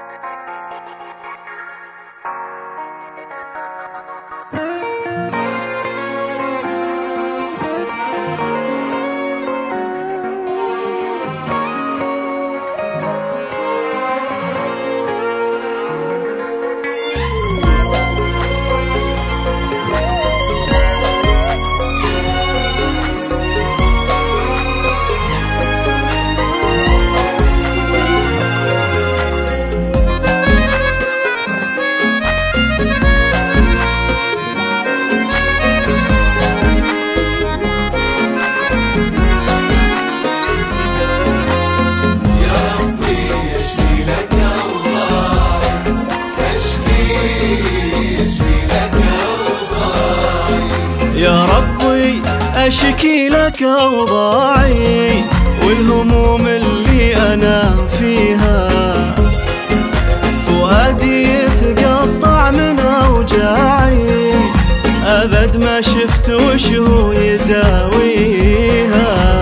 يا ربي أشكي لك أوضاعي والهموم اللي أنا فيها، فؤادي يتقطع من أوجاعي، أبد ما شفت وش هو يداويها.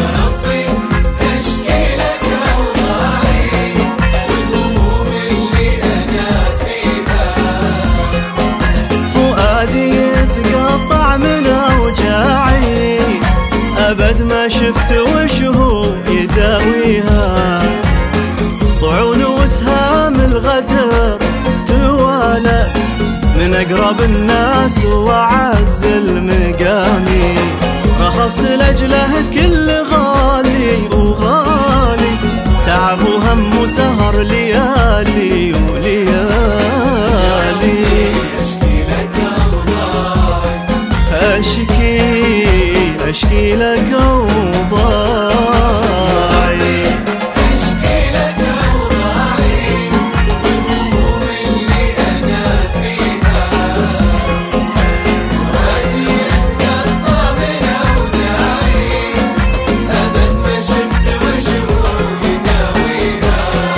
أبد ما شفت وش هو يداويها، طعون وسهام الغدر توالت من أقرب الناس وأعز المقامي، رخصت لأجله كل غالي وغالي، تعب وهم وسهر ليالي وليالي. أشكي لك أوضاعي، أشكي لك أوضاعي والهموم اللي أنا فيها، فؤادي يتقطع من أوجاعي، أبد ما شفت وش هو يداويها.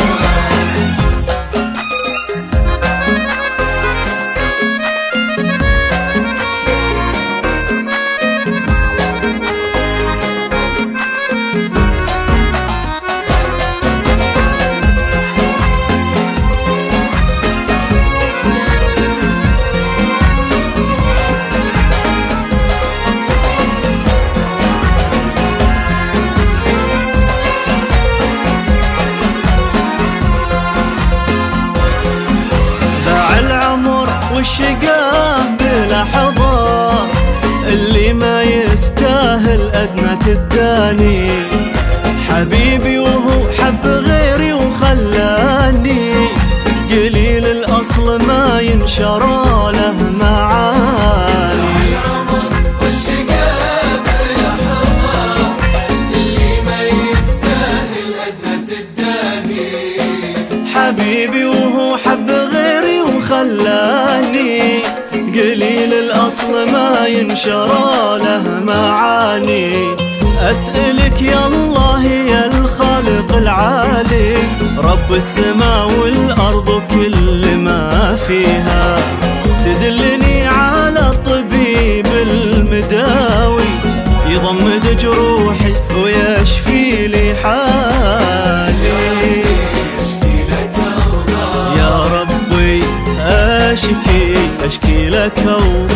والشقاء بلحظة اللي ما يستاهل أدنى تداني، حبيبي وهو حب غيري وخلاني، قليل الأصل ما ينشرى له معاني. والشقاء بلحظة اللي ما يستاهل أدنى تداني، حبيبي وهو حب غيري وخلاني، قليل الأصل ما ينشرى له معاني. أسألك يا الله يا الخالق العالي، رب السماء والأرض وكل ما فيها، تدلني على الطبيب المداوي، يضمد جروحي ويشفي لي حالي. أشكي لك أوضاعي.